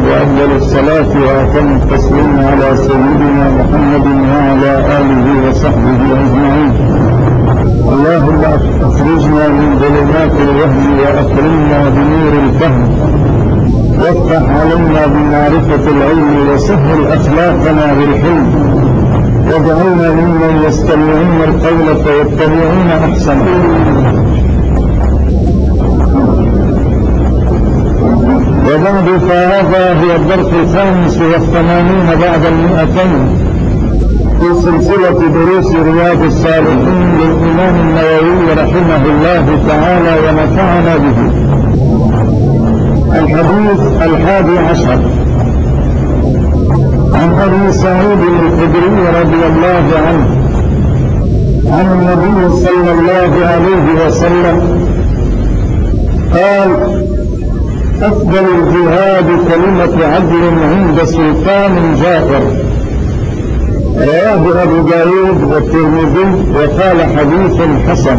وأفضل الصلاة وأتم التسليم على سيدنا محمد وعلى آله وصحبه أجمعين. اللهم أخرجنا من ظلمات الوهم وأكرمنا بنور الفهم، وافتح علينا بمعرفة العلم، وسهل أخلاقنا بالحلم، واجعلنا ممن يستمعون القول فيتبعون أحسنه. وبعد، فهذا هو الدرس 85 بعد 200 في سلسلة دروس رياض الصالحين للإمام النووي رحمه الله تعالى ونفعنا به. الحديث 11 عن أبي سعيد الخدري رضي الله عنه عن النبي صلى الله عليه وسلم قال: أفضل الجهاد كلمة عدل عند سلطان جائر. رواه أبو داود والترمذي وقال حديث حسن.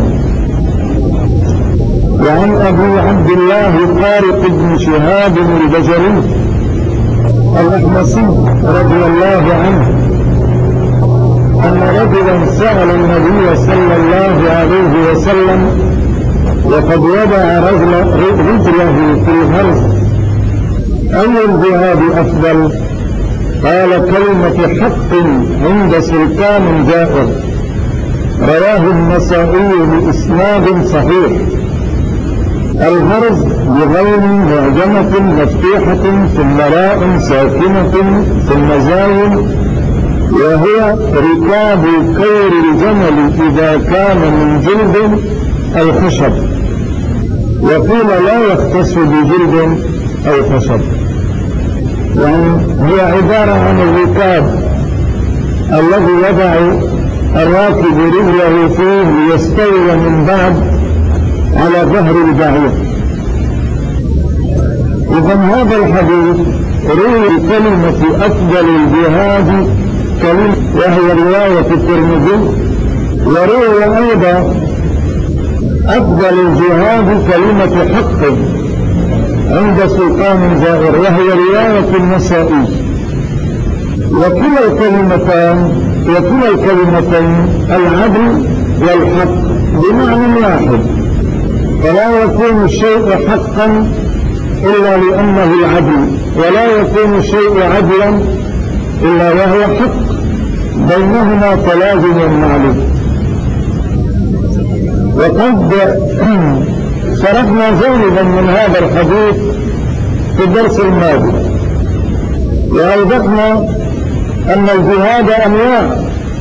وعن أبي عبد الله طارق بن شهاب البجلي الأحمصي رضي الله عنه أن رجلا سأل النبي صلى الله عليه وسلم وقد وضع رجله في الهرز: أي الجهاد أفضل؟ قال: كلمة حق عند سلطان جائر. رواه النسائي بإسناد صحيح. الهرز بغين معجمة مفتوحة ثم راء ساكنة ثم زاي، وهو ركاب كير الجمل إذا كان من جلد أو خشب، وقيل لا يختص بجلد أو خشب. يعني هي عبارة عن الركاب الذي يضع الراكب رجله فيه ليستوي من بعد على ظهر البعير. إذن هذا الحديث روي كلمة أفضل الجهاد كلمة، وهي رواية الترمذي. وروي أيضا أفضل الجهاد كلمة حق عند سلطان جائر، وهي رواية النسائي. وكلا الكلمتين العدل والحق بمعنى واحد، فلا يكون الشيء حقا إلا لأنه العدل، ولا يكون الشيء عدلا إلا وهو حق، بينهما تلازم معلوم. وقد شرحنا جانبا من هذا الحديث في الدرس الماضي، وأوضحنا أن الجهاد أنواع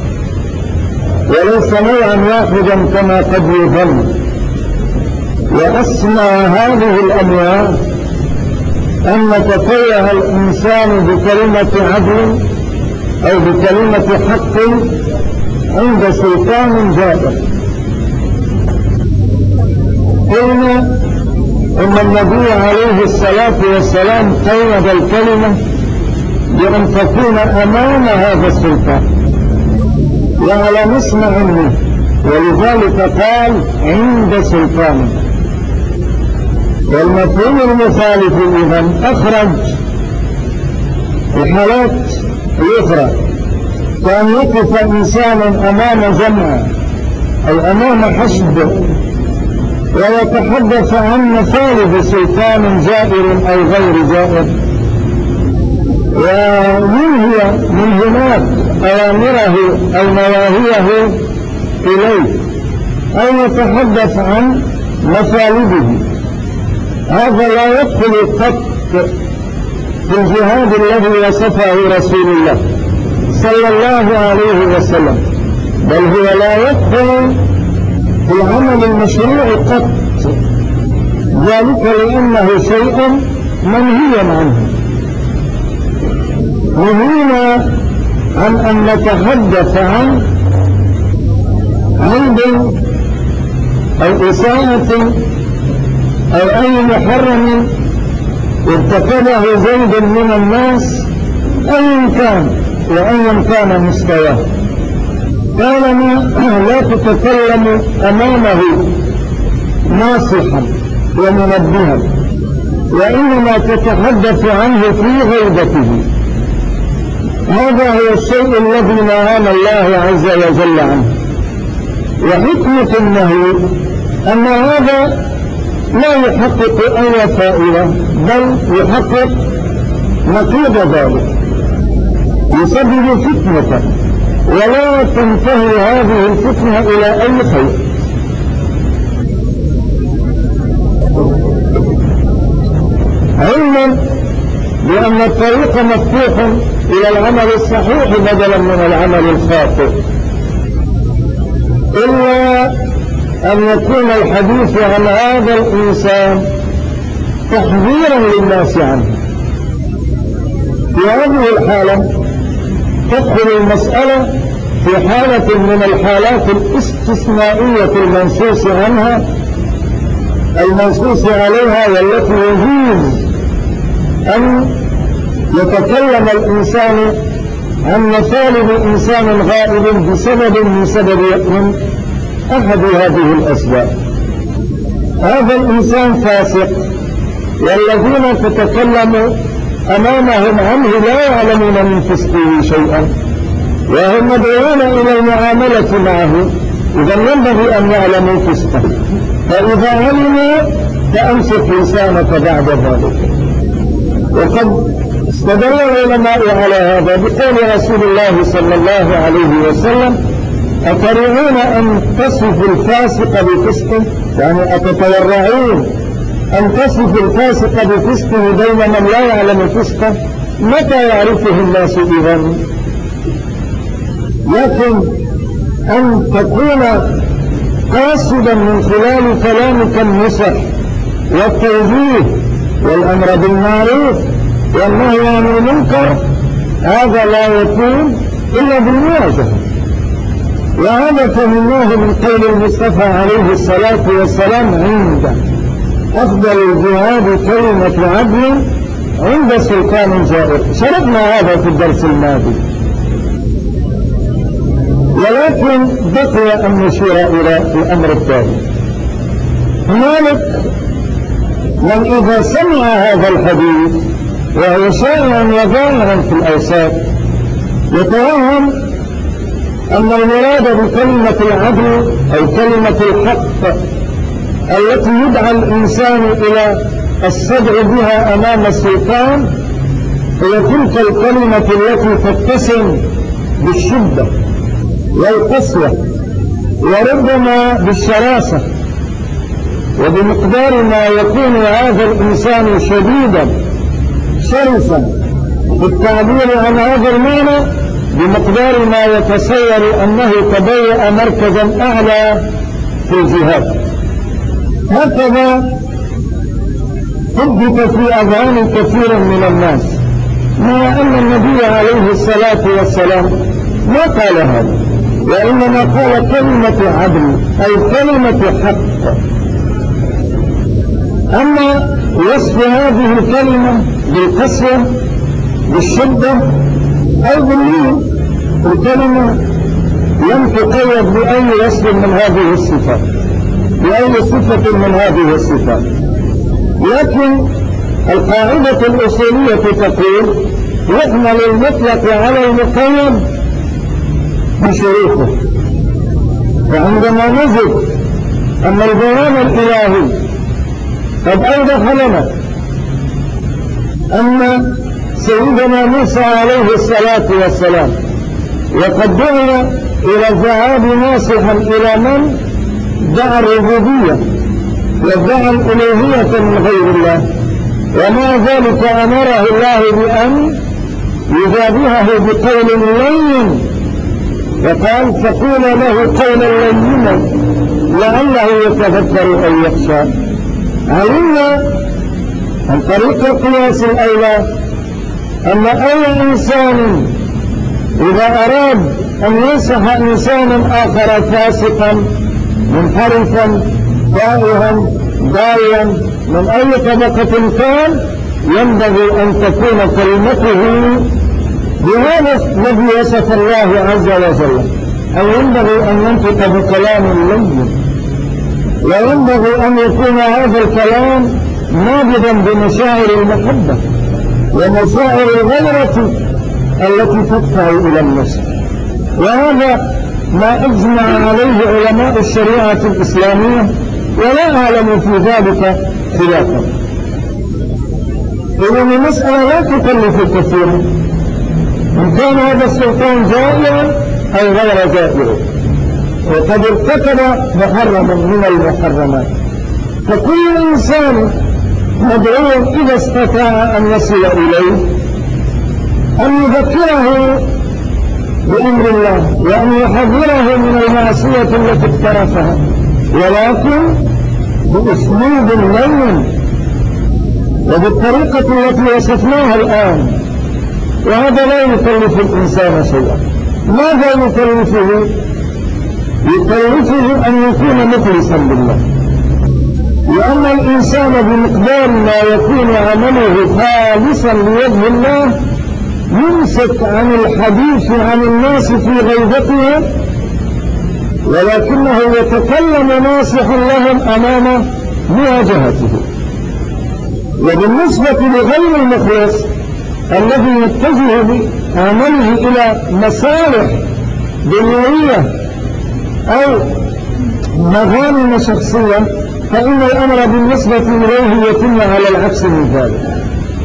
وليس نوعا واحدا كما قد يظن. وأسمى هذه الأنواع أن يتفوه الإنسان بكلمة عدل أو بكلمة حق عند سلطان جائر. قلنا إن النبي عليه الصلاة والسلام قيد الكلمة بأن تكون أمام هذا السلطان وعلى مسمع منه، ولذلك قال: عند سلطان. والمفهوم المخالف إذن أخرج الحالات الأخرى، كأن يقف إنسان أمام جمع أو أمام حشد ويتحدث عن مصالح سلطان جائر أو غير جائر، وينهي من هناك أوامره أو نواهيه إليه، أو يتحدث عن مصالحه. هذا لا يدخل قط في الجهاد الذي وصفه رسول الله صلى الله عليه وسلم، بل هو لا يدخل في العمل المشروع قط، ذلك لأنه شيء منهي عنه. نهينا عن أن نتحدث عن عيب أو إساءة أو أي محرم ارتكبه زيد من الناس أيا كان وأيا كان مستواه. طالما لا تتكلم أمامه ناصحا ومنبها، وإنما تتحدث عنه في غيبته. هذا هو الشيء الذي نهانا الله عز وجل عنه. وحكمة النهي أن هذا لا يحقق أي فائدة، بل يحقق نقيض ذلك، يسبب فتنة، ولا تنتهي هذه الفتنة إلى أي خير. علما بأن الطريق مفتوح إلى العمل الصحيح بدلا من العمل الخاطئ، إلا أن يكون الحديث عن هذا الإنسان تحذيرا للناس عنه. في هذه الحالة تدخل المسألة في حالة من الحالات الاستثنائية المنصوص عليها، والتي يجوز أن يتكلم الإنسان عن مطالب إنسان غائب بسبب من أحد هذه الأسباب. هذا الإنسان فاسق، والذين تتكلم أمامهم عنه لا يعلمون من فسقه شيئا، وهم مدعون إلى المعاملة معه، إذا ينبغي أن يعلموا فسقه، فإذا علموا فأمسك لسانك بعد ذلك. وقد استدل العلماء على هذا بقول رسول الله صلى الله عليه وسلم: أتريدون أن تصفوا الفاسق بفسقه؟ يعني أتتورعون أن تصفوا الفاسق بفسقه بين من لا يعلم فسقه؟ متى يعرفه الناس إذن؟ لكن أن تكون قاصدا من خلال كلامك النصح والتوجيه والأمر بالمعروف والنهي عن المنكر، هذا لا يكون إلا بالمواجهة. وهذا فهمناه من قول المصطفى عليه الصلاة والسلام عند أفضل الجهاد كلمة عدل عند سلطان جائر. شرحنا هذا في الدرس الماضي، ولكن بقي أن نشير إلى الأمر التالي. هنالك من إذا سمع هذا الحديث وهو شائعا وظاهرا في الأوساط يتوهم أن المراد بكلمة العدل أو كلمة الحق التي يدعى الإنسان إلى الصدع بها أمام السلطان هي تلك الكلمة التي تتسم بالشدة والقسوة وربما بالشراسة، وبمقدار ما يكون هذا الإنسان شديدا شرسا في التعبير عن هذا المعنى، بمقدار ما يتصور أنه تبوأ مركزا أعلى في الجهاد. هكذا ثبت في أذهان كثير من الناس، مع أن النبي عليه الصلاة والسلام ما قال هذا، وإنما قال كلمة عدل أي كلمة حق. أما وصف هذه الكلمة بالقسوة بالشدة أو باللين، الكلمة لم تقيد بأي وصف من هذه الصفات، بأي صفة من هذه الصفات. لكن القاعدة الأصولية تقول يحمل المطلق على المقيد بشروطه. فعندما نجد أن البيان الإلهي قد أوضح لنا أن سيدنا موسى عليه الصلاة والسلام وقد دعا إلى الذهاب ناصحا إلى من دعا الربوبية وادعى الألوهية من غير الله، ومع ذلك أمره الله بأن يجابهه بقول لين، وقال: فقول له قولا لينا لعله يتذكر أو يخشى. علمنا عن طريق القياس الأولى أن أي إنسان إذا أراد أن ينصح إنسانا آخر فاسقا منحرفا تائها ضالا من أي طبقة كان، ينبغي أن تكون كلمته بهذا الذي وصف الله عز وجل، أو ينبغي أن ينطق بكلام لين، وينبغي أن يكون هذا الكلام نابضا بمشاعر المحبة ومشاعر الغيرة التي تدفع إلى النصر. وهذا ما أجمع عليه علماء الشريعة الإسلامية ولا أعلم في ذلك خلافا. إذن المسألة لا تكلف كثيرا إن كان هذا السلطان جائعا أو غير جائع وقد ارتكب محرما من المحرمات، فكل إنسان مدعو إذا استطاع أن يصل إليه أن يذكره بأمر الله وأن يحذره من المعصية التي اقترفها، ولكن بأسلوب لين وبالطريقة التي وصفناها الآن. وهذا لا يكلف الإنسان شيئا. ماذا يكلفه؟ يكلفه أن يكون مخلصا بالله، لأن الإنسان بمقدار ما يكون عمله خالصا لوجه الله يمسك عن الحديث عن الناس في غيبتهم، ولكنه يتكلم ناصحا لهم أمام مواجهته. وبالنسبة لغير المخلص الذي يتجه بعمله إلى مصالح دنيوية أو مغانم شخصية، فإن الأمر بالنسبة إليه يتم على العكس من ذلك.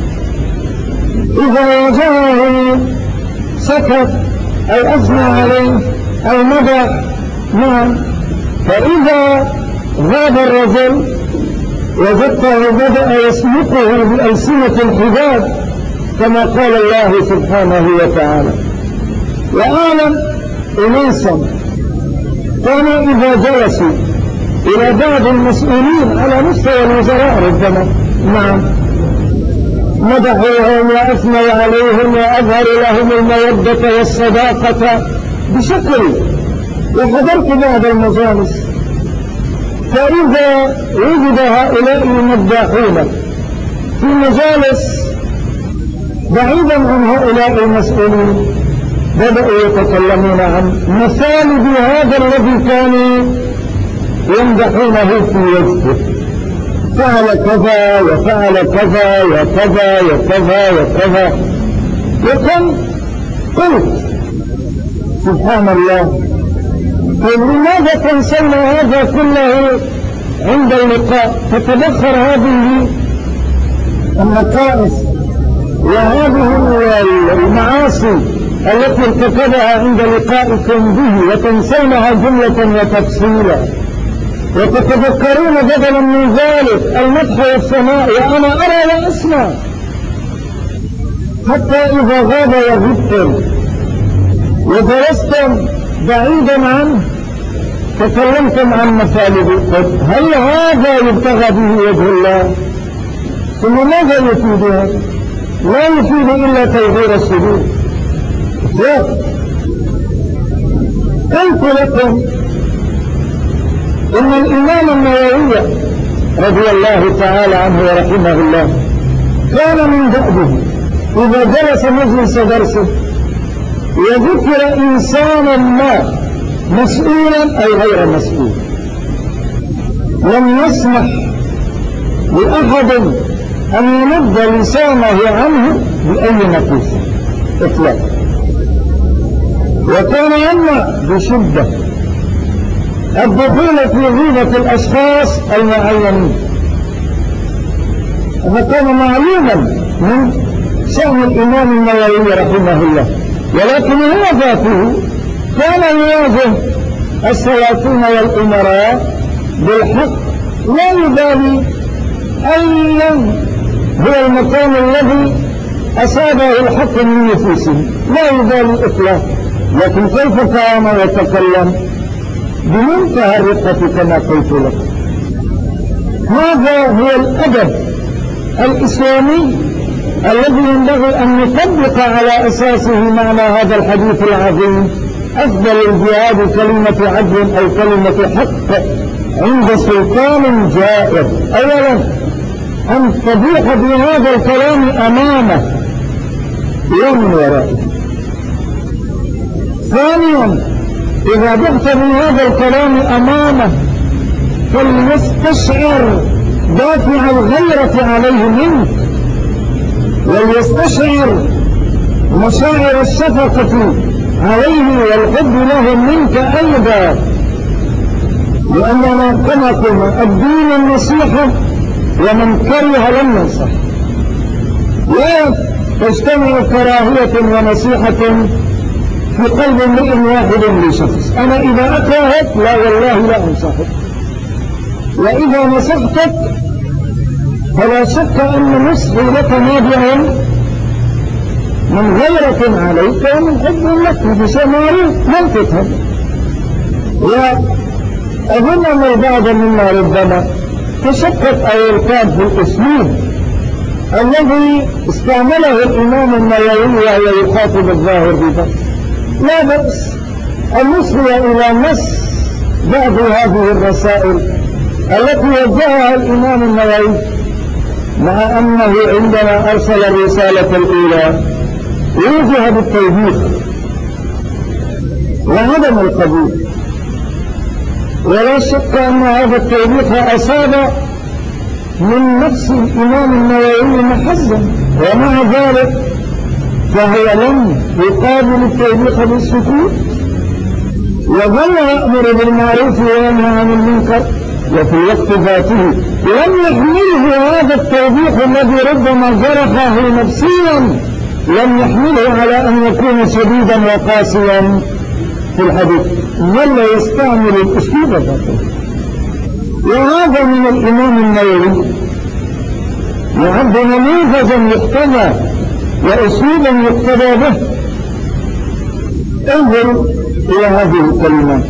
إذا واجهه سكت أو أثنى عليه أو مدح نعم، فإذا غاب الرجل وجدته بدأ يسلكه بألسنة الحداد كما قال الله سبحانه وتعالى. وأعلم أناسا كانوا إذا جلسوا إلى بعض المسؤولين على مستوى الوزراء ربما نعم مدحوهم وأثنوا عليهم وأظهروا لهم المودة والصداقة بشكل. وحضرت بعض المجالس فإذا وجد هؤلاء المداحون في مجالس بعيدا عن هؤلاء المسؤولين بدأوا يتكلمون عن مثالب هذا الذي كانوا يمدحونه في وجهه، فعل كذا وفعل كذا وكذا وكذا وكذا. وكم قلت سبحان الله، لماذا تنسون هذا كله عند اللقاء؟ فتبخر هذه النقائص وهذه المعاصي التي ارتكبها عند لقائكم به وتنسونها جملة وتفصيلا، وتتذكرون بدلا من ذلك المدح والثناء وأنا أرى وأسمع، حتى إذا غاب وغبتم وجلستم بعيدا عنه تكلمتم عن مثالبه. هل هذا يبتغى به وجه الله؟ ثم ماذا يفيدها؟ لا يفيد إلا تغيير الصدور. قلت لكم إن الإمام النووي رضي الله تعالى عنه ورحمه الله كان من دأبه إذا جلس مجلس درسه وذكر إنسانا ما مسؤولا أو غير مسؤول لم يسمح لأحد أن يمد لسانه عنه بأي نقيص إطلاقا، وكان يمنع بشدة الدخول في غيبة الأشخاص المعينين. وكان معلوما من شأن الإمام النووي رحمه الله، ولكن هو ذاته كان يواجه السلاطين والأمراء بالحق، لا يبالي أيا هو المكان الذي أصابه الحق من نفوسهم، لا يبالي إطلاقا، لكن كيف كان يتكلم بمنتهى الرقة كما قلت لكم. هذا هو الأدب الإسلامي الذي ينبغي أن نطبق على أساسه معنى هذا الحديث العظيم: أفضل الجهاد كلمة عدل أو كلمة حق عند سلطان جائر. أولا أن تبيح بهذا الكلام أمامه ومن ورائه. ثانيا إذا بحث بهذا الكلام أمامه فليستشعر دافع الغيرة عليه منك، وليستشعر مشاعر الشفقة عليه والحب له منك أيضا، لأننا كما قلنا الدين النصيحة، ومن كره لم ينصح. لا تجتمع كراهية ونصيحة في قلب امرئ واحد لشخص. أنا إذا أكرهك لا والله لا أنصحك، وإذا نصحتك فلا شك أن نصحي لك نابع من غيرة عليك ومن حب لك بشيء معروف لن تفهم. وأظن أن البعض منا ربما تشكك أو يرتاب في الأسلوب الذي استعمله الإمام النووي وهو يخاطب الظاهر بذلك. لا بأس أن نصل إلى نص بعض هذه الرسائل التي وجهها الإمام النووي، مع أنه عندما أرسل الرسالة الأولى وجه بالتوبيخ وعدم القبول، ولا شك أن هذا التوبيخ أصاب من نفس الإمام النووي محزا، ومع ذلك فهو لم يقابل التوبيخ بالسكوت، وظل يأمر بالمعروف وينهى عن المنكر، وفي الوقت ذاته لم يحمله هذا التوبيخ الذي ربما جرحه نفسيا، لم يحمله على أن يكون شديدا وقاسيا في الحديث، ظل يستعمل الأسلوب ذاته. وهذا من الإمام النووي يعد نموذجا يقتدى وأسلوبا يقتدى به. انظر إلى هذه الكلمات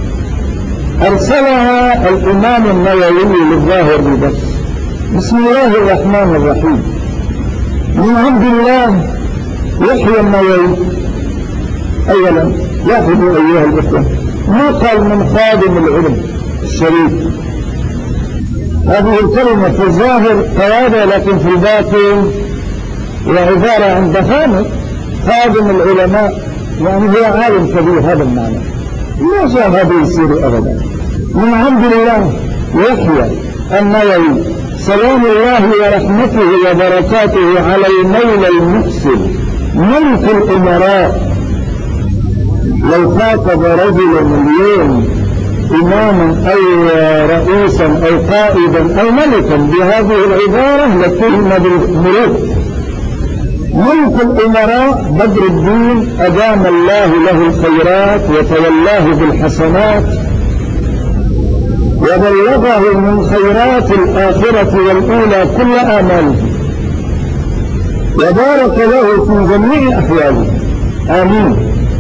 أرسلها الإمام النووي للظاهر بس: بسم الله الرحمن الرحيم، من عبد الله يحيى النووي. أولا لاحظوا أيها الأخوة، ما قال من خادم العلم الشريف. هذه الكلمة في الظاهر قيادة، لكن في الباطن هي عبارة عن ضخامة. خادم العلماء يعني هو عالم كبير، هذا المعنى. ما جاء هذا يصير أبدا. من عبد الله يحيى النووي، سلام الله ورحمته وبركاته على المولى المحسن ملك الأمراء. لو خاطب رجلا اليوم إماما أو رئيسا أو قائدا أو ملكا بهذه العبارة لاتهم بالملوك. ملك الأمراء بدر الدين أدام الله له الخيرات وتولاه بالحسنات وبلغه من خيرات الآخرة والأولى كل آماله، وبارك له في جميع أحواله، آمين.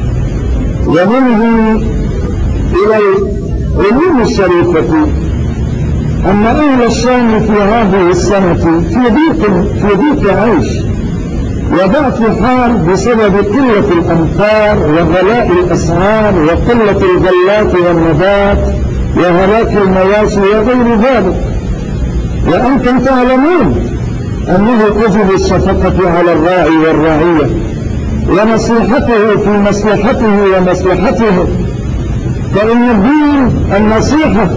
ومنه إلى العلوم الشريفة أن أهل الشام في هذه السنة في ضيق عيش وضعف حال بسبب قلة الأمطار وغلاء الأسعار وقلة الغلات والنبات وهلاك المواشي وغير ذلك. وأنتم تعلمون أنه تجب الشفقة على الراعي والرعية ونصيحته في مصلحته ومصلحته، فإن الدين النصيحة.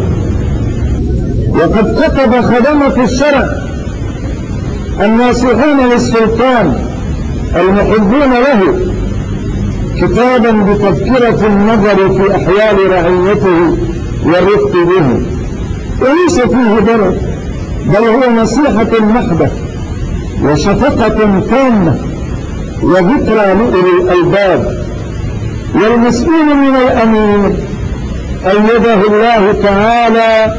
وقد كتب خدمة الشرع الناصحون للسلطان المحبون له كتابا بتذكرة النظر في أحوال رعيته والرفق به، وليس فيه ضرر، بل هو نصيحة محضة وشفقة تامة وذكرى لأولي الألباب. والمسؤول من الأمير أيده الله تعالى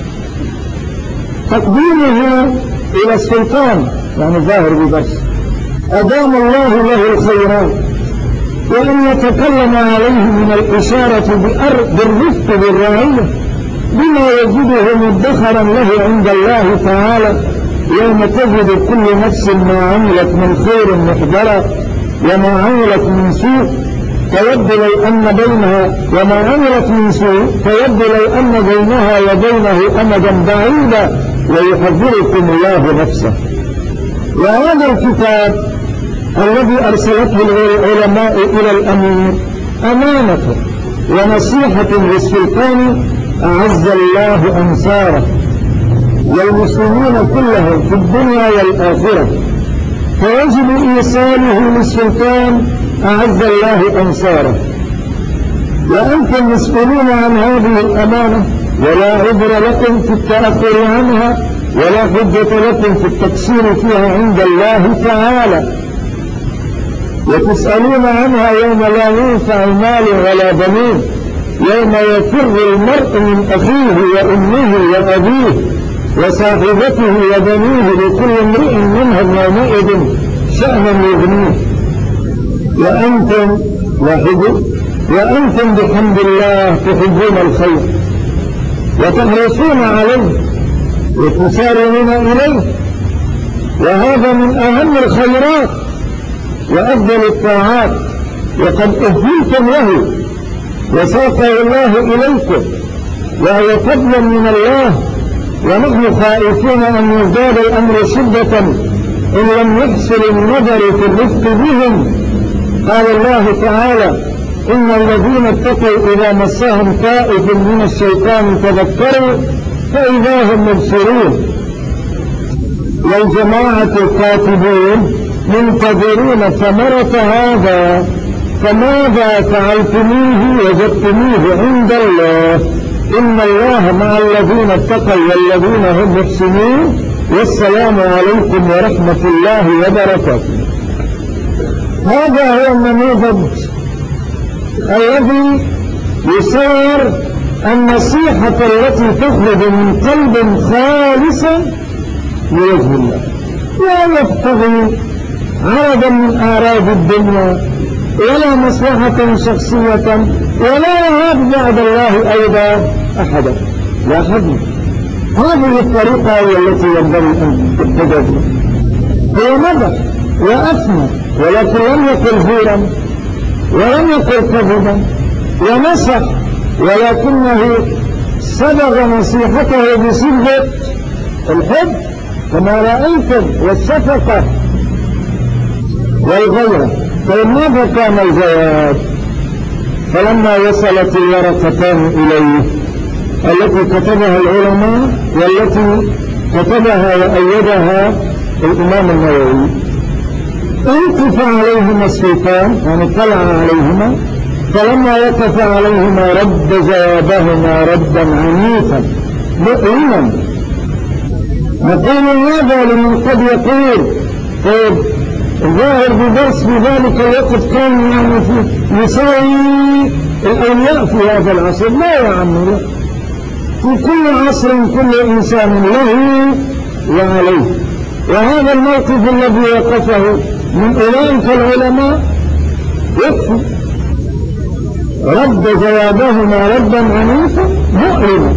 تقديمه إلى السلطان، يعني ظاهر ببرس، أدام الله له الخيرات، وأن يتكلم عليه من الإشارة بالرفق بالرعية بما يجده مدخرا له عند الله تعالى، يوم تجد كل نفس ما عملت من خير محضرا وما عملت من سوء تود لو أن بينها وما عملت من سوء تود لو أن بينها وبينه أمدا بعيدا ويحذركم الله نفسه. وهذا الكتاب الذي أرسلته العلماء إلى الأمير أمانة ونصيحة للسلطان أعز الله أنصاره والمسلمين كلهم في الدنيا والآخرة، فيجب إيصاله للسلطان أعز الله أنصاره. وأنتم مسؤولون عن هذه الأمانة، ولا عذر لكم في التأخر عنها، ولا حجة لكم في التقصير فيها عند الله تعالى، وتسألون عنها يوم لا ينفع مال ولا بنون، يوم يفر المرء من أخيه وأمه وأبيه وصاحبته وبنيه، لكل امرئ منهم يومئذ شأنا يغنيه، وأنتم بحمد الله تحبون الخير وتحرصون عليه وتسارعون إليه، وهذا من أهم الخيرات وأفضل الطاعات، وقد أهلتم له وساقه الله إليكم، وهو فضل من الله، ونحن خائفون أن يزداد الأمر شدة إن لم يحصل النظر في الرفق بهم. قال الله تعالى: إن الذين اتقوا إذا مسهم طائف من الشيطان تذكروا فإذا هم مبصرون، والجماعة الكاتبون منتظرون ثمرة هذا، فماذا فعلتموه وجدتموه عند الله؟ إن الله مع الذين اتقوا والذين هم محسنون، والسلام عليكم ورحمة الله وبركاته. هذا هو النموذج الذي يصور النصيحة التي تخرج من قلب خالص لوجه الله، لا يبتغي عرضا من أعراض الدنيا ولا مصلحة شخصية، ولا يهاب بعد الله أيضا أحدا. لا حد. هذه الطريقة هي التي ينبغي أن تتبع بها. هو مدح وأثنى، ولكن لم يقل زورا ولم يقل كذبا، ونصح، ولكنه صبغ نصيحته بصبغة الحب كما رأيتم والشفقة والغيرة. فماذا كان الجواب؟ فلما وصلت الورقتان إليه التي كتبها العلماء والتي كتبها وأيدها الإمام النووي، انكف عليهما السلطان، يعني طلع عليهما، فلما وقف عليهما رد جوابهما ردا عنيفا مؤلما. نقول هذا لمن قد يقول طيب الظاهر بدرس في ذلك الوقت كان يعني يساوي الأولياء في هذا العصر. لا يا عمي، لا. في كل عصر كل إنسان له وعليه، وهذا الموقف الذي وقفه من أولئك العلماء يكفي. رد جوابهما ردا عنيفا مؤلما،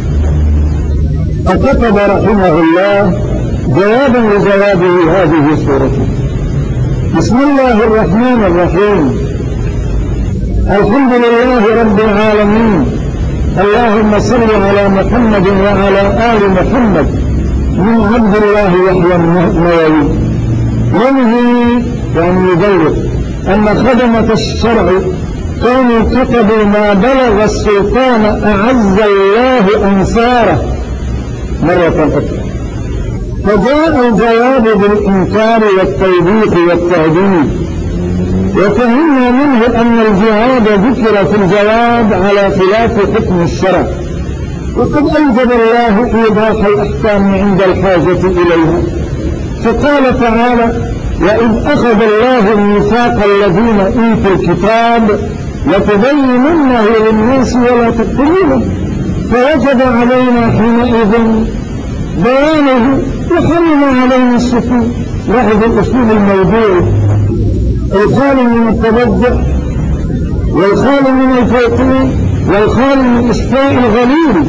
فكتب رحمه الله جوابا لجوابه هذه سورته: بسم الله الرحمن الرحيم، الحمد لله رب العالمين، اللهم صل على محمد وعلى آل محمد. من عبد الله يحيى النووي. ينهي يعني يبلغ أن خدمة الشرع كانوا كتبوا ما بلغ السلطان أعز الله أنصاره مرة أخرى، فجاء الجواب بالإنكار والتوبيخ والتهديد. وفهمنا منه أن الجهاد ذكر في الجواب على خلاف حكم الشرع، وقد أوجب الله إيضاح الأحكام عند الحاجة إليها، فقال تعالى: وإذ أخذ الله ميثاق الذين أوتوا الكتاب لتبيننه للناس ولا تكتمونه، فوجب علينا حينئذ بيانه وحرم علينا السكوت. لاحظ الأسلوب الموضوعي الخالي من التبجح والخالي من الفوقية والخالي من إشفاء الغليل.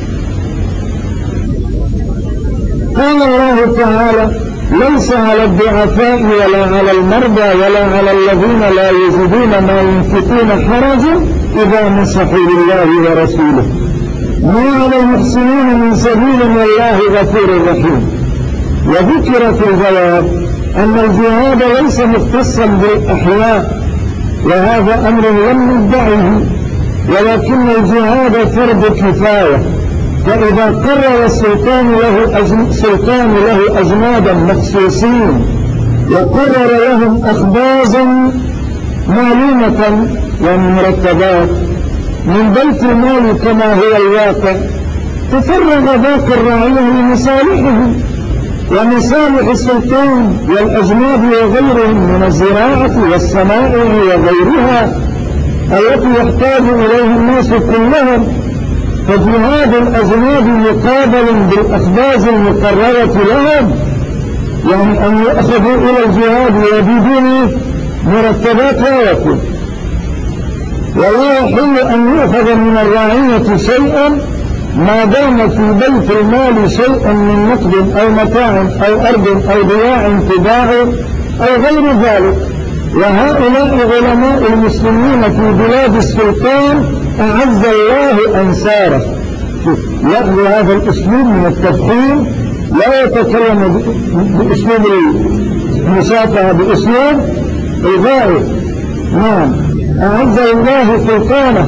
قال الله تعالى: ليس على الضعفاء ولا على المرضى ولا على الذين لا يجدون ما ينفقون حرج إذا نصحوا لله ورسوله، ما على المحسنين من سبيل والله غفور رحيم. وذكر في الجواب أن الجهاد ليس مختصا بالأحياء، وهذا أمر لم ندعه، ولكن الجهاد فرض كفاية، فإذا قرر السلطان له أجنادا مخصوصين وقرر لهم أخبازا معلومة ومرتبات من بيت المال كما هو الواقع، تفرغ باقي الرعية لمصالحهم ومصالح السلطان والأجناد وغيرهم من الزراعة والصنائع وغيرها التي يحتاج إليها الناس كلهم. فجهاد الأجناد مقابل بالأخباز المقررة لهم، يعني أن يأخذوا إلى الجهاد وبدون مرتبات لا يكون، ولا يحل أن يؤخذ من الرعية شيئا ما دام في بيت المال شيء من نقد أو متاع أو أرض أو ضياع تباع أو غير ذلك. وهؤلاء علماء المسلمين في بلاد السلطان أعز الله أنصاره. يأخذ هذا الأسلوب من التفخيم، لا يتكلم بأسلوب المشافهة، بأسلوب الغائب. نعم، أعز الله سلطانه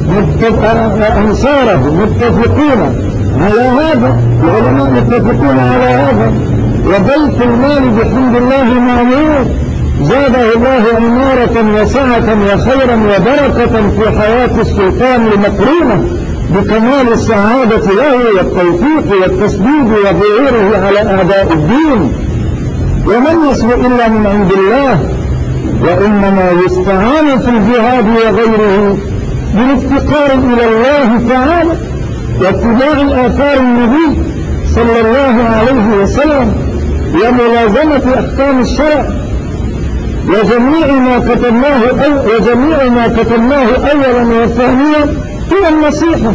أنصاره متفقون على هذا، العلماء متفقون على هذا. وبيت المال بحمد الله معمور، زاده الله عمارة وسعة وخيرا وبركة في حياة السلطان المكرمة بكمال السعادة له والتوفيق والتسديد وظهوره على أعداء الدين. ومن يصل إلا من عند الله، وإنما يستعان في الجهاد وغيره بالافتقار إلى الله تعالى واتباع آثار النبي صلى الله عليه وسلم وملازمة أحكام الشرع وجميع ما كتبناه أولا وثانيا هي النصيحة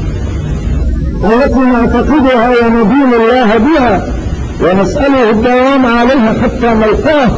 التي نعتقدها وندين الله بها ونسأله الدوام عليها حتى نلقاه.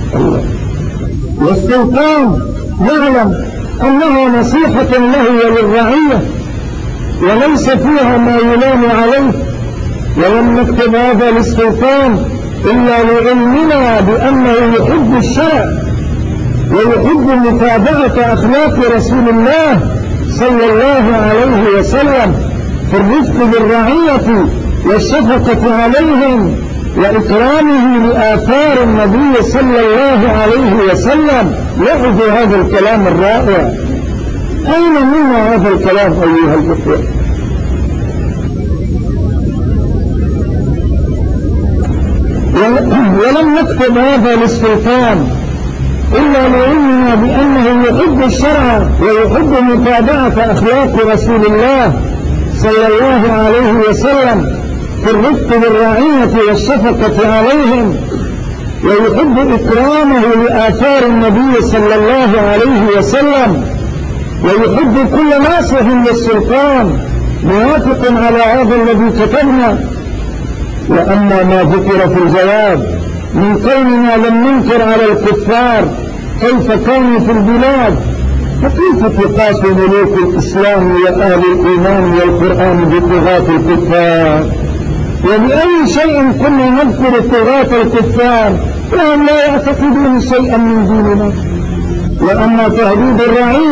والسلطان يعلم أنها نصيحة له وللرعية وليس فيها ما يلام عليه. ولم نكتب هذا للسلطان إلا لعلمنا بأنه يحب الشرع ويحب متابعة أخلاق رسول الله صلى الله عليه وسلم في الرفق بالرعية والشفقة عليهم وإكرامه لآثار النبي صلى الله عليه وسلم. لاحظوا هذا الكلام الرائع، أين منا هذا الكلام أيها الأخوة؟ ولم نكتب هذا للسلطان إلا لعلمنا بأنه يحب الشرع ويحب متابعة أخلاق رسول الله صلى الله عليه وسلم في الرفق بالرعية والشفقة عليهم ويحب إكرامه لآثار النبي صلى الله عليه وسلم ويحب كل ناصح للسلطان موافق على هذا الذي كتبنا. وأما ما ذكر في الجواب من كوننا لم ننكر على الكفار كيف كانوا في البلاد، فكيف تقاس ملوك الإسلام وأهل الإيمان والقرآن بطغاة الكفار؟ وبأي شيء كنا نذكر طغاة الكفار وهم لا يعتقدون شيئا من ديننا؟ وأما تهديده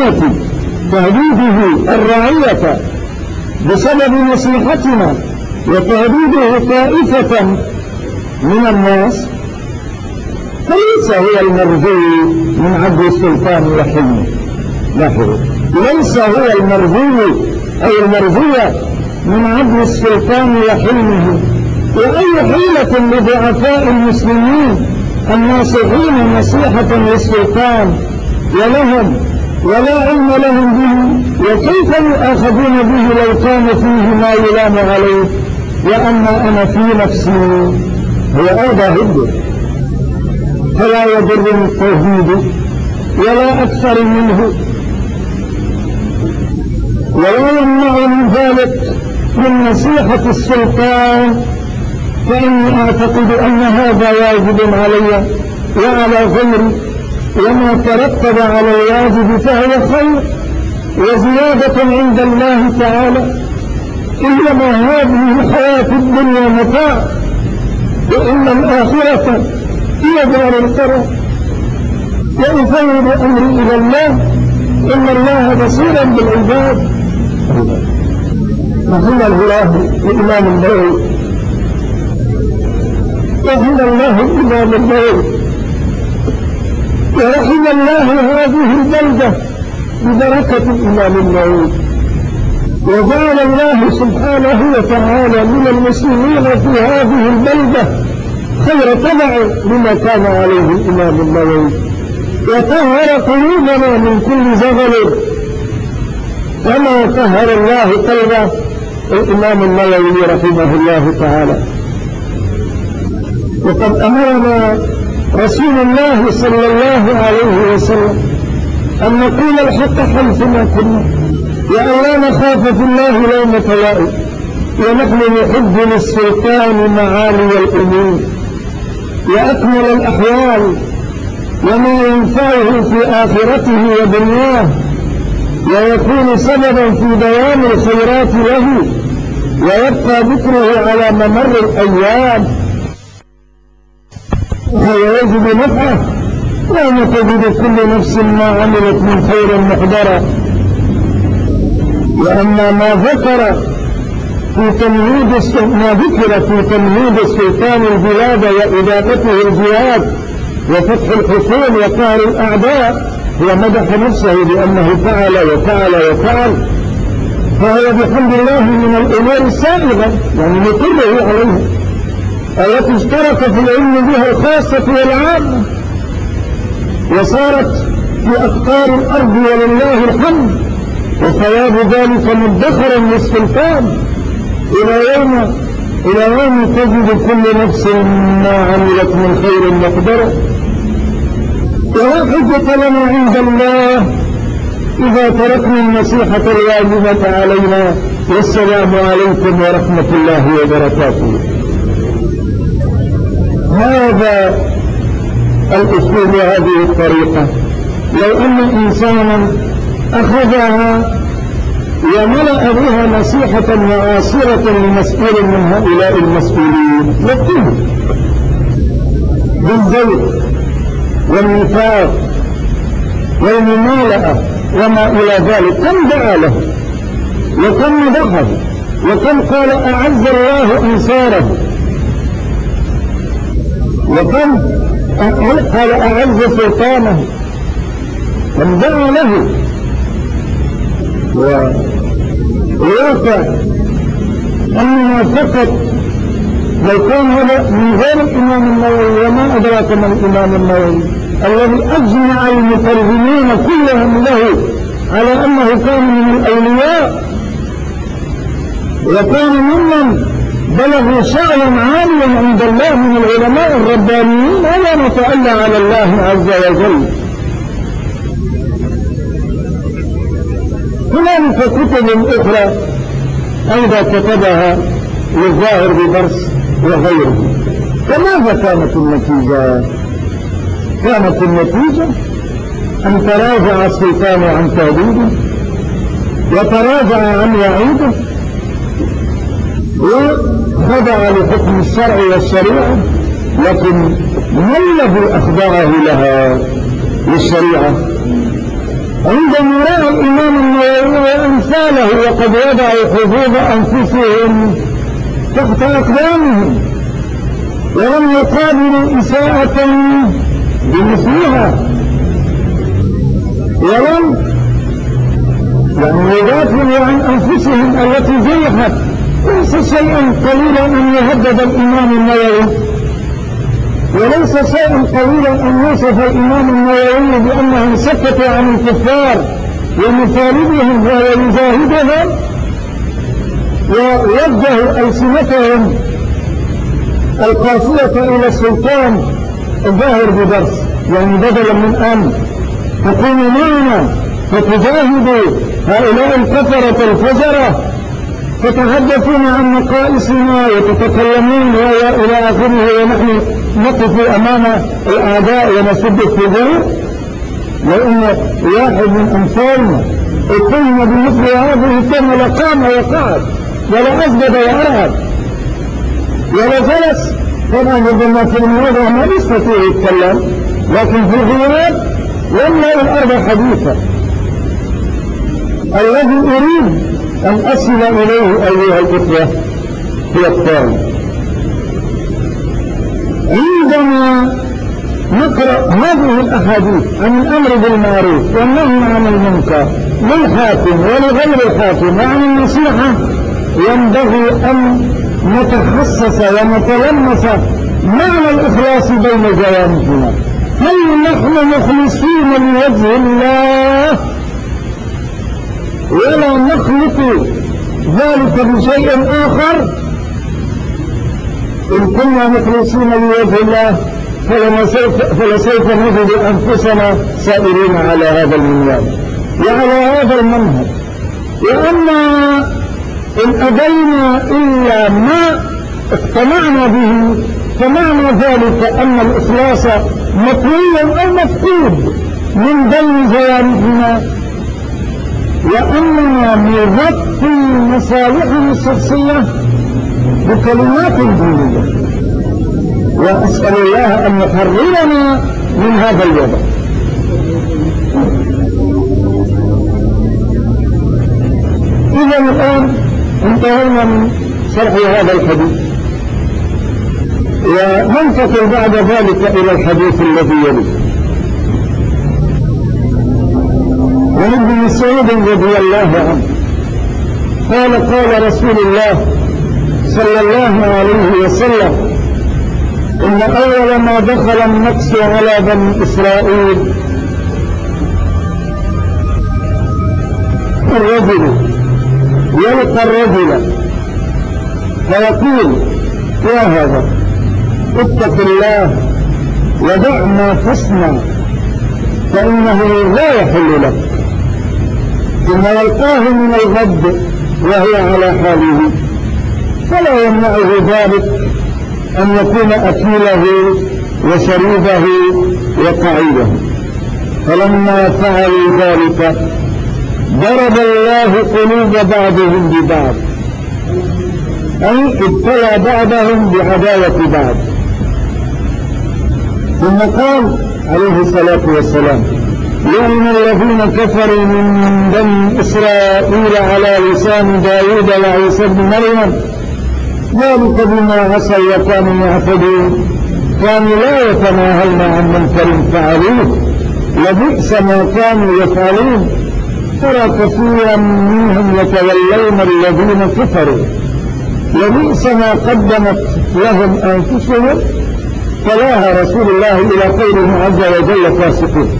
الرعية بسبب نصيحتنا وتهديده طائفة من الناس فليس هو المرجو من عدل السلطان وحلمه. ليس هو المرجو أو المرجوة من عدل السلطان وحلمه. وأي حيلة لضعفاء المسلمين الناصحين نصيحة للسلطان ولهم ولا علم لهم به، وكيف يؤاخذون به لو كان فيه ما يلام عليه؟ وأما أنا في نفسي هو أوضى هده فلا يضرني التوحيد ولا أكثر منه ولا يمنع من ذلك من نصيحة السلطان، فإني أعتقد أن هذا واجب علي وعلى غيري، وما ترتب على الواجب فهو خير وزيادة عند الله تعالى. إنما هذه الحياة الدنيا متاع وإن الآخرة هي دار القرار. وأفوض أمري إلى الله إن الله بصير بالعباد. رحم الله الإمام النووي، رحم الله الإمام النووي، ورحم الله هذه البلدة ببركة الإمام النووي، وجعل الله سبحانه وتعالى من المسلمين في هذه البلدة خير تبع لما كان عليه الإمام النووي، وطهر قلوبنا من كل زغل كما طهر الله قلب الإمام النووي رحمه الله تعالى. وقد أمرنا رسول الله صلى الله عليه وسلم أن نقول الحق حيثما كنا، وأن لا نخاف في الله لومة لائم، ونحن نحب للسلطان معالي الأمور وأكمل الأحوال وما ينفعه في آخرته ودنياه، ويكون سببا في دوام الخيرات له، ويبقى ذكره على ممر الأيام، ويجب نفعه، وما تجد كل نفس ما عملت من خير محضرا. وأما ما ذكر في تمهيد السلطان البلاد وإدارته الجهاد وفتح الحصون وقهر الأعداء، هو مدح نفسه بأنه فعل وفعل وفعل، فهو بحمد الله من الأمور السائغة، يعني نقره عليه، التي اشترك في العلم بها الخاصة والعامة، وصارت في أقطار الأرض ولله الحمد، وثواب ذلك مدخرا للسلطان إلى يوم تجد كل نفس ما عملت من خير مقدرة. ولا حجة لنا عند الله إذا تركنا النصيحة الواجبة علينا. والسلام عليكم ورحمة الله وبركاته. هذا الأسلوب وهذه الطريقة لو أن إنسانا أخذها وملأ بها نصيحة معاصرة لمسؤول من هؤلاء المسؤولين لكن بالزيت والنفاق والممالأة وما إلى ذلك، كم دعا له وكم مدحه وكم قال أعز الله أنصاره، وكم قال أعز سلطانه، كم دعا له. وواقع أننا فقط لو كان هذا من غير الإمام النووي، وما أدراك من الإمام النووي الذي أجمع المترجمين كلهم له على أنه كان من الأولياء، وكان ممن بلغوا شأنا عاليا عند الله من العلماء الربانيين، ولا نتألى على الله عز وجل. هنالك كتب أخرى أيضا كتبها للظاهر بدرس وغيره. فماذا كانت النتيجة؟ كانت النتيجة أن تراجع السلطان عن تهديده، وتراجع عن وعيده، وخضع لحكم الشرع والشريعة. لكن ما الذي أخضعه لها للشريعة؟ عندما رأى الإمام النووي وأمثاله وقد وضعوا حظوظ أنفسهم تحت أقدامهم ولم يقابلوا إساءة بمثلها، ولم يدافعوا عن أنفسهم التي جرحت. ليس شيئا قليلا أن يهدد الإمام النووي، وليس شيئا قليلا أن يوصف الإمام النووي بأنهم سكتوا عن الكفار ومطالبهم ويجاهدهم ووجهوا ألسنتهم القاسية إلى السلطان الظاهر بدرس، يعني بدلا من أن تكونوا معنا فتجاهدوا هؤلاء الكفرة الفجرة فتحدثون عن نقائصنا وتتكلمون إلى آخره، ونحن نقف أمام الأعداء ونسد الفجور. لأن واحد من أمثالنا اتهم بمثل هذه الكلمة لقام وقعد ولا أسجد وأرهب ولا جلس. طبعا ربما في الموضوع ما يستطيع يتكلم، لكن في الغياب يملأ الأرض حديثا. الذي أريد أن أصل إليه أيها الإخوة هو التالي: عندما نقرأ هذه الأحاديث عن الأمر بالمعروف والنهي عن المنكر للحاكم ولغير الحاكم وعن النصيحة، ينبغي أن نتخصص ونتلمس معنى الإخلاص بين جوانبنا. هل نحن مخلصين لوجه الله ولا نخلط ذلك بشيء آخر؟ إن كنا مخلصين لوجه الله فلسوف نجد أنفسنا سائرين على هذا المنوال وعلى هذا المنهج. وأما إن أبينا إلا ما اقتنعنا به فمعنى ذلك أن الإخلاص مطوي أو مفقود من بين جوانبنا، وأننا نغطي مصالحنا الشخصية بكلمات دينية. وأسأل الله أن يحررنا من هذا الوضع. إذا الآن انتهينا من شرح هذا الحديث، وننتقل بعد ذلك إلى الحديث الذي يليه. وعن ابن مسعود رضي الله عنه قال: قال رسول الله صلى الله عليه وسلم: إن أول ما دخل النقص على بني إسرائيل الرجل يلقى الرجل فيقول: يا هذا اتق الله ودع ما تصنع فإنه لا يحل لك، ثم يلقاه من الغد وهو على حاله، فلا يمنعه ذلك أن يكون أكيله وشريبه وقعيده. فلما فعلوا ذلك ضرب الله قلوب بعضهم ببعض، أي ابتلى بعضهم بعداوة بعض. ثم قال عليه الصلاة والسلام: لأن الذين كفروا من بني إسرائيل على لسان داود وعيسى بن مريم ذلك بما عصوا وكانوا يعتدون، كانوا لا يتناهون عن منكر فعلوه لبئس ما كانوا يفعلون، ترى كثيرا منهم يتولون الذين كفروا لبئس ما قدمت لهم أنفسهم. فلاها رسول الله إلى قوله عز وجل: فاسقون.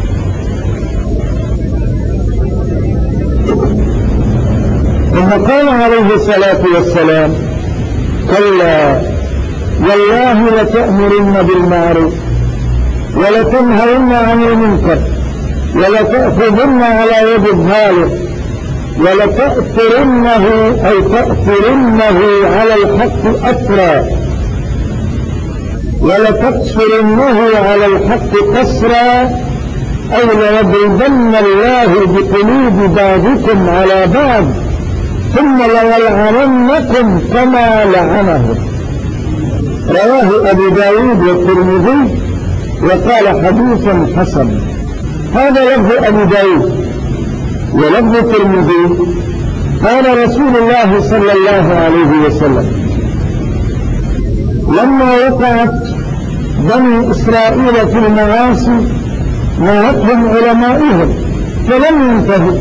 ثم قال عليه الصلاة والسلام: كلا والله لتأمرن بالمعروف ولتنهون عن المنكر ولتأخذن على يد الظالم ولتأثرنه أي تأثرنه على الحق أثرا ولتقصرنه على الحق قصرا، أي ليضربن الله بقلوب بعضكم على بعض ثم ليلعننكم كما لعنه. رواه أبو داود والترمذي وقال: حديث حسن. هذا لفظ أبو داود. ولفظ الترمذي: قال رسول الله صلى الله عليه وسلم: لما وقعت بني إسرائيل في المعاصي نهتهم علمائهم فلم ينتهوا،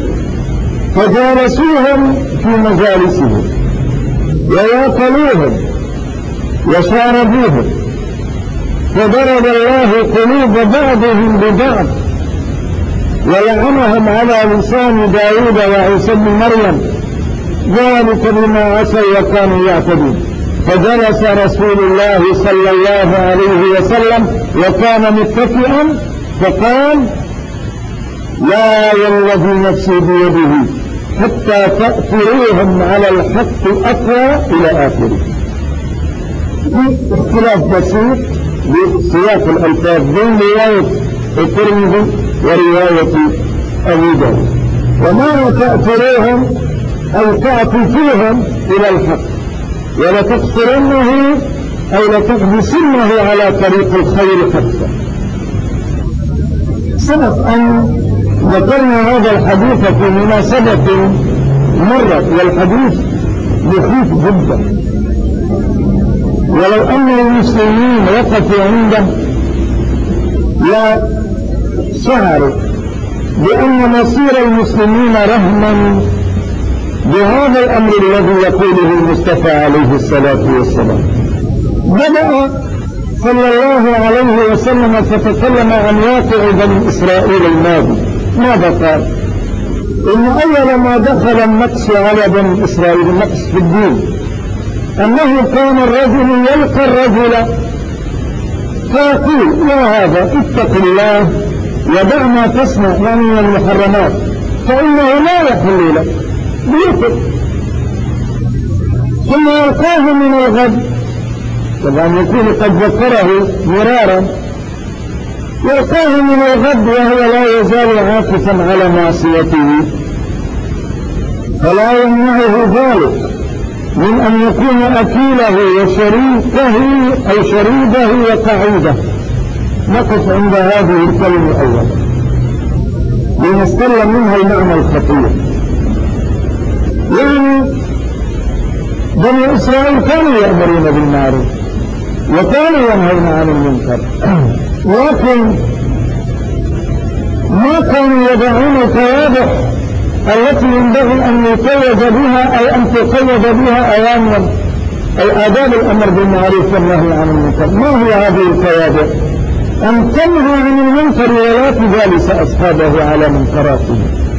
فجالسوهم في مجالسهم وياكلوهم وشاربوهم، فضرب الله قلوب بعضهم ببعض ولعنهم على لسان داود وعيسى بن مريم ذلك بما عصوا وكانوا يعتدون. فجلس رسول الله صلى الله عليه وسلم وكان متكئا فقال: لا والذي نفسي بيده حتى تأثروهم على الحق أقوى إلى آخره. في اختلاف بسيط بسياق الألفاظ بين رواية الترمذي ورواية أبي داود. وما تأثروهم أو تعطفوهم إلى الحق ولتقصرنه أو لتحبسنه على طريق الخير حتى. سبق أن ذكرنا هذا الحديث في مناسبة مرت، والحديث مخيف جدا. ولو أن المسلمين وقفوا عنده لا شعروا بأن مصير المسلمين رهنا بهذا الأمر الذي يقوله المصطفى عليه الصلاة والسلام. بدأ صلى الله عليه وسلم فتكلم عن واقع بني إسرائيل الماضي. ماذا قال؟ إن أول ما دخل النقص على بني إسرائيل، النقص في الدين، أنه كان الرجل يلقى الرجل فيقول يا هذا اتق الله ودع ما تصنع يعني من المحرمات فإنه لا يحل لك، بيقول. ثم يلقاه من الغد، طبعا يكون قد ذكره مرارا، يلقاه من الغد وهو لا يزال عاكفا على معصيته، فلا يمنعه ذلك من أن يكون أكيله وشريكه أو شريبه وقعيده. نقف عند هذه الكلمة أولا لنستلم منها المعنى الخطير. يعني بني إسرائيل كانوا يأمرون بالمعروف وكانوا ينهون عن المنكر، لكن ما كانوا يضعون القواعد التي ينبغي أن يقيد بها أو أن تقيد بها أوامر أو آداب الأمر بالمعروف والنهي عن المنكر. ما هي هذه القواعد؟ أن تنهى عن المنكر ولا تجالس أصحابه على منكراته.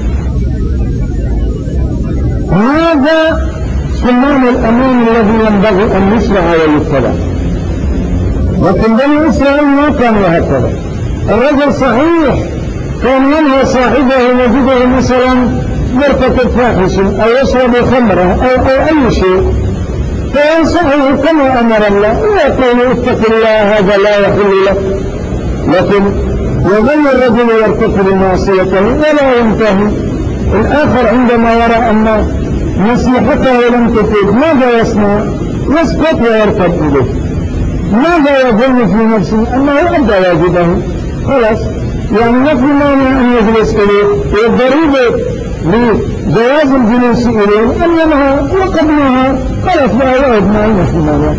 هذا سلم الأمان الذي ينبغي أن يشرع ويتبع. لكن بني إسرائيل ما كانوا هكذا. الرجل صحيح كان ينهى صاحبه ويجده مثلا يرتكب فاحشا أو يشرب خمرة أو أي شيء، فينصحه كما أمر الله ويقول اتق الله هذا لا يحل لك. لكن يظل الرجل يرتكب معصيته ولا ينتهي. الآخر عندما يرى أن نصيحته لم تفيد ماذا يصنع؟ يسكت ويرتد إليه. ماذا يظن في نفسه؟ أنه أدى واجبه خلاص، يعني ما في مانع أن يجلس إليه، والضريبة لجواز الجلوس إليه أن ينهى وقد نهى خلاص لا يعد معين في مانع.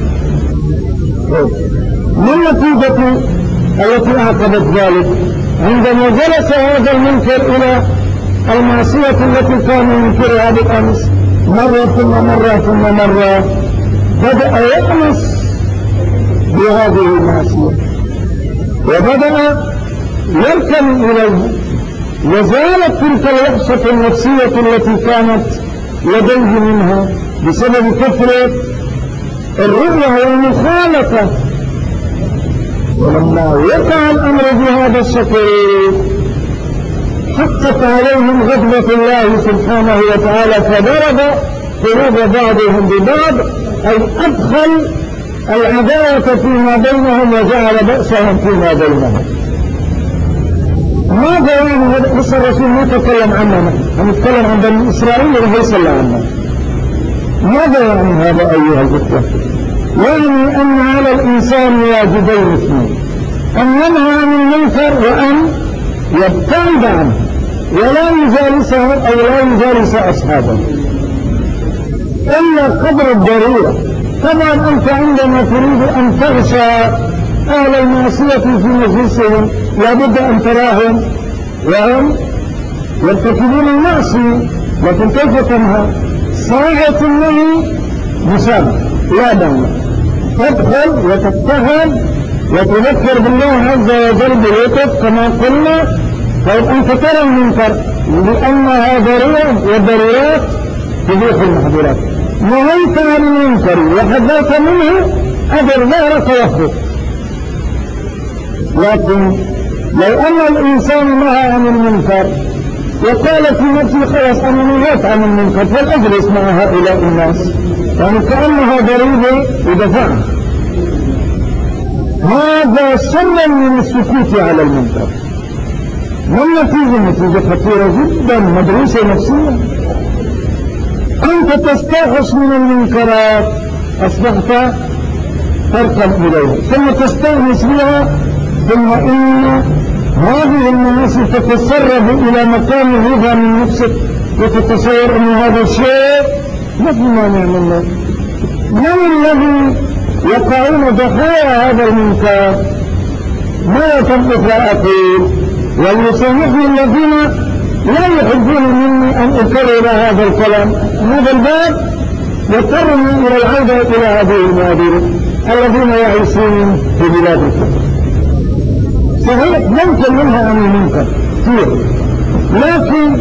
ما النتيجة التي أعقبت ذلك؟ عندما جلس هذا المنكر إلى المعصية التي كان ينكرها بالأمس مرة ثم مرة ثم مرة، بدأ يأنس بهذه المعصية وبدأ يركن إليه، وزالت تلك الوحشة النفسية التي كانت لديه منها بسبب كثرة الرؤية والمخالطة. ولما وقع الأمر بهذا الشكل حقت عليهم غضبة الله سبحانه وتعالى فضرب قلوب بعضهم ببعض، أي أدخل العداوة فيما بينهم وجعل بأسهم فيما بينهم. ماذا يعني هذا؟ بس الرسول ما تكلم عنه، نتكلم عن بني إسرائيل وهو صلى عنه. ماذا يعني هذا أيها الإخوة؟ يعني أن على الإنسان واجبين اثنين: أن ينهى عن المنكر وأن يبتعد عنه ولا يجالسه أو لا يجالس أصحابه إلا قدر الضرورة. طبعا أنت عندما تريد أن تغشى أهل المعصية في مجلسهم لابد أن تراهم وهم يرتكبون المعصية، لكن كيف تنهى؟ ساعة النهي مسامح لا دم، تدخل وتتهم وتذكر بالله عز وجل بلطف كما قلنا. طيب أنت ترى المنكر لأنها ضرورة، والضرورات تبيح المحظورات. نهيت عن المنكر وحذرت منه أجر ظهرك يخبط. لكن لو أن الإنسان نهى عن المنكر وقال في نفسه خلاص أنا نهيت عن المنكر فلأجلس مع هؤلاء الناس، يعني كأنها ضريبة ودفعها، هذا سر من السكوت على المنكر. ما النتيجة؟ نتيجة خطيرة جدا مدروسة نفسيا. أنت تستوحش من المنكرات أصبحت تركب إليها ثم تستأنس بها، ثم إن هذه المعاصي تتسرب إلى مكان الرضا من نفسك وتتصور أن هذا الشيء ما في مانع منه. من الذي يقعون ضحايا هذا المنكر؟ ما يتم إطلاقه وليسامحني الذين لا يحبون مني أن أكرر هذا الكلام. هذا الباب يضطرني إلى العودة إلى هذه الموادين الذين يعيشون في بلاد الكفر. صحيح ممكن منها أن المنكر كثير، لكن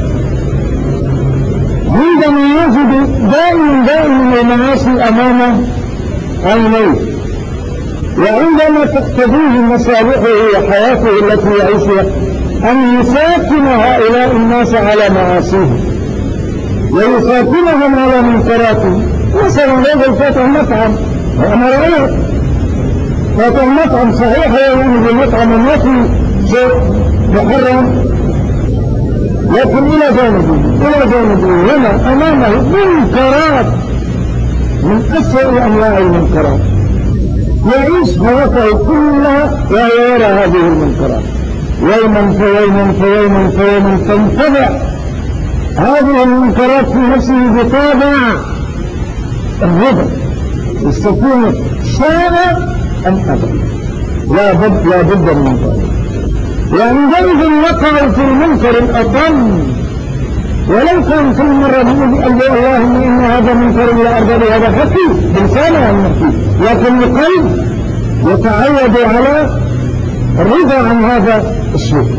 عندما يجد دائما المعاصي أمام عينيه، وعندما تقتضيه مصالحه وحياته التي يعيشها أن يساكن هؤلاء الناس على معاصيهم ويساكنهم على منكراتهم. مثلا رجل فتح مطعم، وأنا رأيت فتح مطعم صحيح يعني بالمطعم ما في شيء محرم، لكن إلى جانبه هنا أمامه منكرات من أسوأ أنواع المنكرات، يعيش حياته كلها وهو يرى هذه المنكرات، يوما فيوما تنتبع هذه المنكرات في نفسه بطابع الرضا، يستكون شاء أم أبى، لا بد من ذلك. وعندئذ وقع في المنكر الأضل، ولو كان كل مرة بيقول اللهم إن هذا منكر لا أرضى به، هذا حكي بلسانه المحكي، لكن القلب يتعود على الرضا عن هذا الشيء.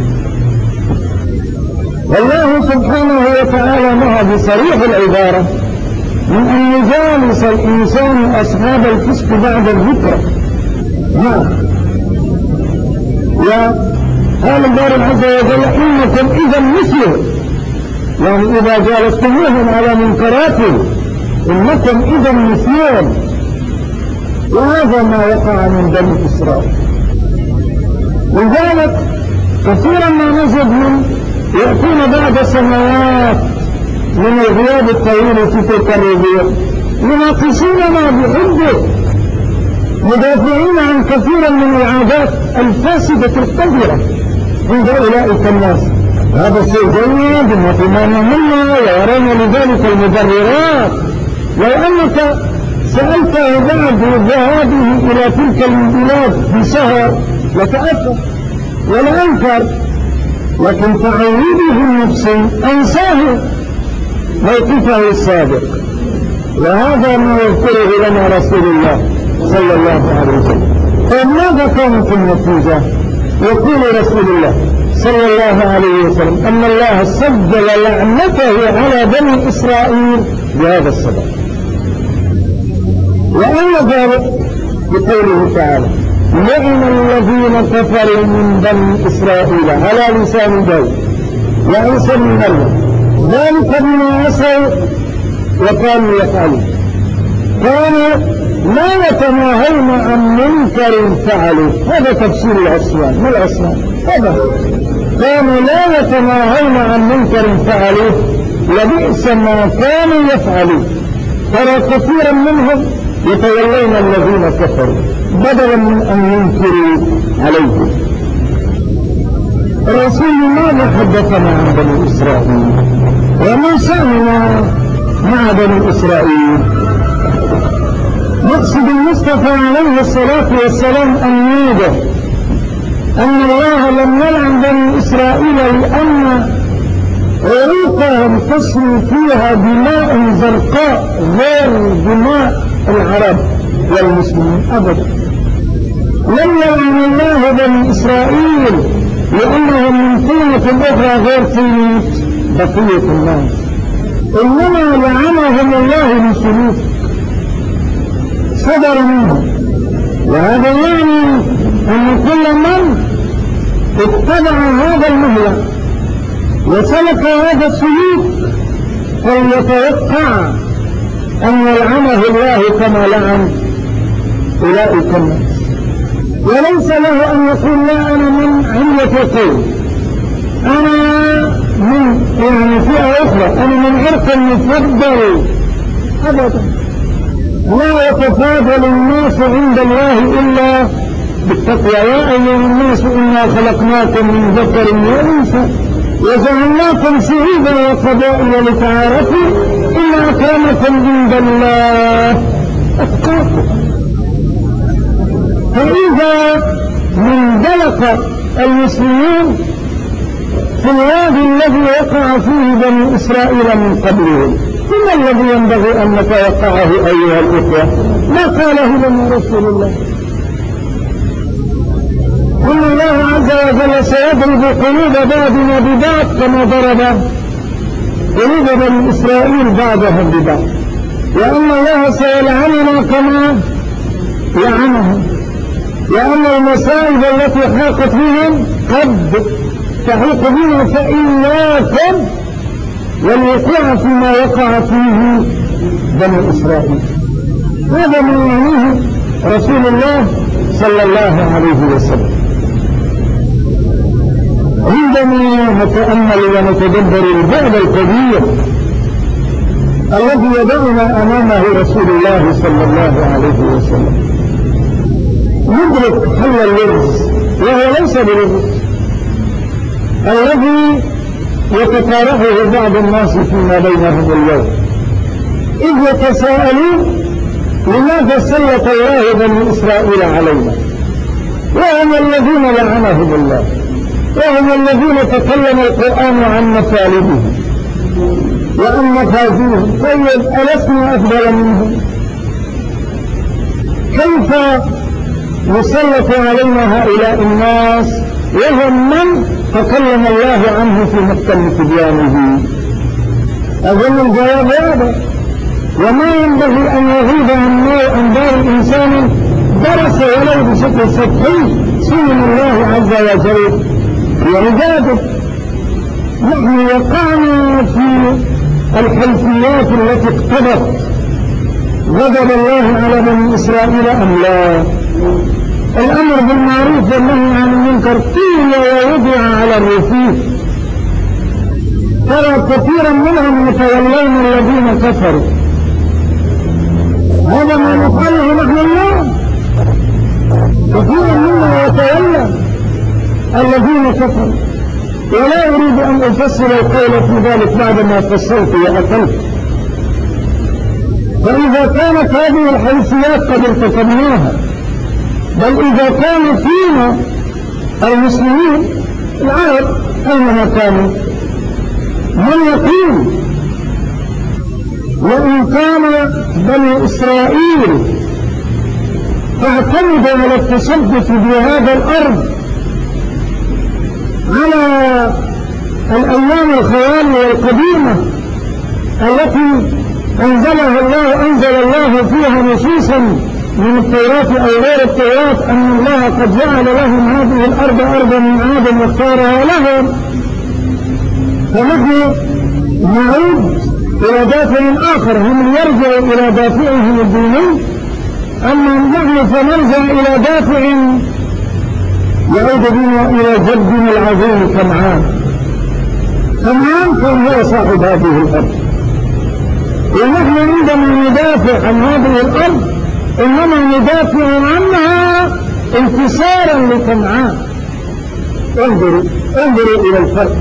والله سبحانه وتعالى نهى بصريح العبارة من أن يجالس الإنسان أصحاب الفسق بعد الذكر. وقال الله عز وجل إنكم إذا مثلهم، يعني إذا جالستموهم على منكراتهم إنكم إذا مثلهم. وهذا ما وقع من بني إسرائيل. لذلك كثيرا ما نجد من يأتون بعد سنوات من الغياب الطويل في تلك الربيع يناقشوننا بحبه، مدافعين عن كثيرا من العادات الفاسدة القذرة عند أولئك الناس. هذا شيء جيد وطمانا منا ويرون لذلك المبررات. لو أنك سألته بعد ذهابه إلى تلك البلاد بشهر لتأثر ولا أنكر، لكن تعويده النفسي أنساه موقفه السابق. وهذا ما يذكره لنا رسول الله صلى الله عليه وسلم. فماذا كانت النتيجة؟ يقول رسول الله صلى الله عليه وسلم أن الله سجل لعنته على بني إسرائيل بهذا السبب. وأن ذلك بقوله تعالى لعن الذين كفروا من بني إسرائيل على لسان داود وعيسى بن مريم ذلك بما عصوا وكانوا يفعلون. كانوا لا يتناهون عن منكر فعلوا. هذا تفسير العصيان. ما العصيان؟ هذا كانوا لا يتناهون عن منكر فعلوه لبئس ما كانوا يفعلون. ترى كثيرا منهم يتولون الذين كفروا بدلا من أن ينكروا عليهم. الرسول ماذا حدثنا عن بني إسرائيل وما شأننا مع بني إسرائيل؟ مقصد المصطفى عليه الصلاة والسلام أن يوضح أن الله لم يلعن بني إسرائيل لأن عروقهم تسري فيها دماء زرقاء غير دماء العرب والمسلمين أبدا. لم يلعن الله بني إسرائيل لأنهم من طينة أخرى غير طينة بقية الناس، إنما لعنهم الله بسلوك صدر منهم. وهذا يعني أن كل من اتبع هذا المهلك وسلك هذا السلوك فليتوقع أن يلعنه الله كما لعن أولئك الناس. وليس له أن يقول لا أنا من علة القوم، أنا من يعني فئة أخرى، أنا من عرق مفضل أبدا. لا يتفاضل الناس عند الله إلا بالتقوى. يا أيها الناس إنا خلقناكم من ذكر وأنثى وجعلناكم شعوبا وقبائل لتعارفوا إن أكرمكم عند الله أتقاكم. فإذا منزلق المسلمين في الوادي الذي وقع فيه بني إسرائيل من قبلهم، ثم الذي ينبغي أن نتوقعه أيها الإخوة ما قاله لنا رسول الله إن الله عز وجل سيضرب قلوب بعضنا ببعض كما ضرب قلوب بني إسرائيل بعضهم ببعض، وأن الله سيلعننا كما لعنهم، وأن المصائب التي حاقت بهم قد تحيق بنا، فإياكم والوقوع فيما وقع فيه بني إسرائيل. هذا ما يعنيه رسول الله صلى الله عليه وسلم. عندما نتأمل ونتدبر البعد الكبير الذي يدعنا أمامه رسول الله صلى الله عليه وسلم ندرك حل اللغز، وهو ليس بلغز الذي يتطارحه بعض الناس فيما بينهم اليوم، إذ يتساءلون لماذا سلط الله بني إسرائيل علينا وهم الذين لعنهم الله، وهم الذين تكلم القرآن عن مثالبهم وعن مفازيهم، طيب ألسنا أفضل منهم؟ كيف يسلط علينا هؤلاء الناس وهم من تكلم الله عنه في محكم تبيانه؟ أظن الجواب هذا، وما ينبغي أن يغيب عن دار إنسان درس ولو بشكل سطحي سنن الله عز وجل وعباده. نحن وقعنا في الحيثيات التي اقتضت غضب الله على بني إسرائيل أم لا؟ الأمر بالمعروف والنهي عن المنكر قيل ووضع على الرفوف، ترى كثيرا منهم يتولون الذين كفروا. هذا ما نفعله نحن اليوم، كثيرا منهم يتولى الذين كفروا، ولا أريد أن أفصل القول في ذلك بعدما فصلت وأكلت. فإذا كانت هذه الحيثيات قد ارتكبناها، بل إذا كان فينا المسلمين العرب أينما كانوا من يقول وإن كان بني إسرائيل تعتمد على التشبث بهذا الأرض على الأيام الخوالي والقديمة التي أنزل الله فيها نصوصا من التوراة أو غير التوراة أن الله قد جعل لهم هذه الأرض أرضا من عاد واختارها لهم، فنحن نعود إلى دافع آخر، هم يرجعوا إلى دافعهم الديني، أما نحن فنرجع إلى دافع يعود بنا إلى جدنا العظيم كنعان كان هو صاحب هذه الأرض. ونحن عندما ندافع عن هذه الأرض إنما ندافع عنها انتصارا لكنعان. انظروا إلى الفرق.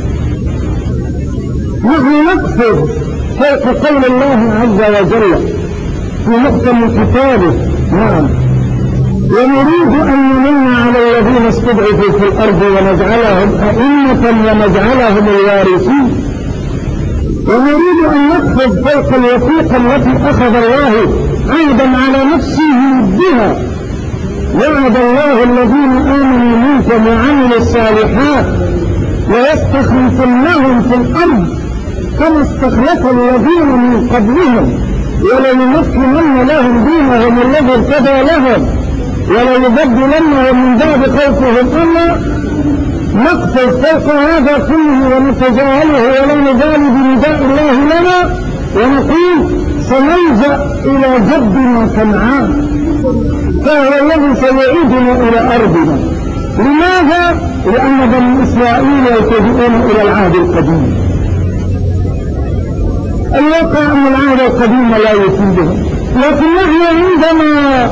نحن نقصد فوق قول الله عز وجل في محكم كتابه نعم ونريد أن نمن على الذين استضعفوا في الأرض ونجعلهم أئمة ونجعلهم الوارثين، ونريد أن نقصد فوق الوثيقة التي أخذ الله عهدا على نفسه بها، وعد الله الذين آمنوا منكم وعملوا الصالحات ويستخلفنهم في الأرض كما استخلف الذين من قبلهم وليمكنن لهم دينهم الذي ارتدى لهم وليبدلنهم من بعد خوفهم أمنا. نقصد فوق هذا كله ونتجاهله ولا نبالي بنداء الله لنا ونقول سنلجأ إلى جدنا كنعان، فهو الذي سيعيدنا إلى أرضنا. لماذا؟ لأن بني إسرائيل يلتجئون إلى العهد القديم. الواقع أن العهد القديم لا يفيدهم، لكن نحن عندما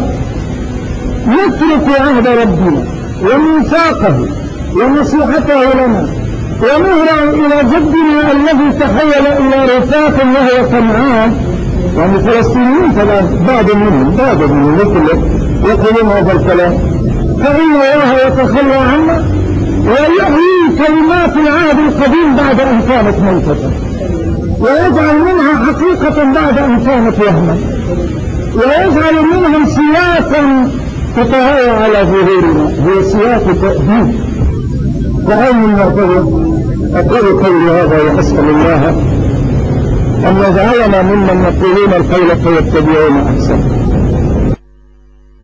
نترك عهد ربنا وميثاقه ونصيحته لنا ونهرع إلى جدنا الذي تحول إلى رفاق وهو كنعان، يعني فلسطينيين طبعا بعض منهم يقولون هذا الكلام، فإن الله يتخلى عنا ويحيي كلمات العهد القديم بعد أن كانت ميتة، ويجعل منها حقيقة بعد أن كانت وهما، ويجعل منهم سياسا تتهوى على ظهورنا، هي سياس تأديب. فأين المعتبر؟ أقول قولي هذا وأسأل الله أن يجعلنا ممن يقولون القول فيتبعون أحسن.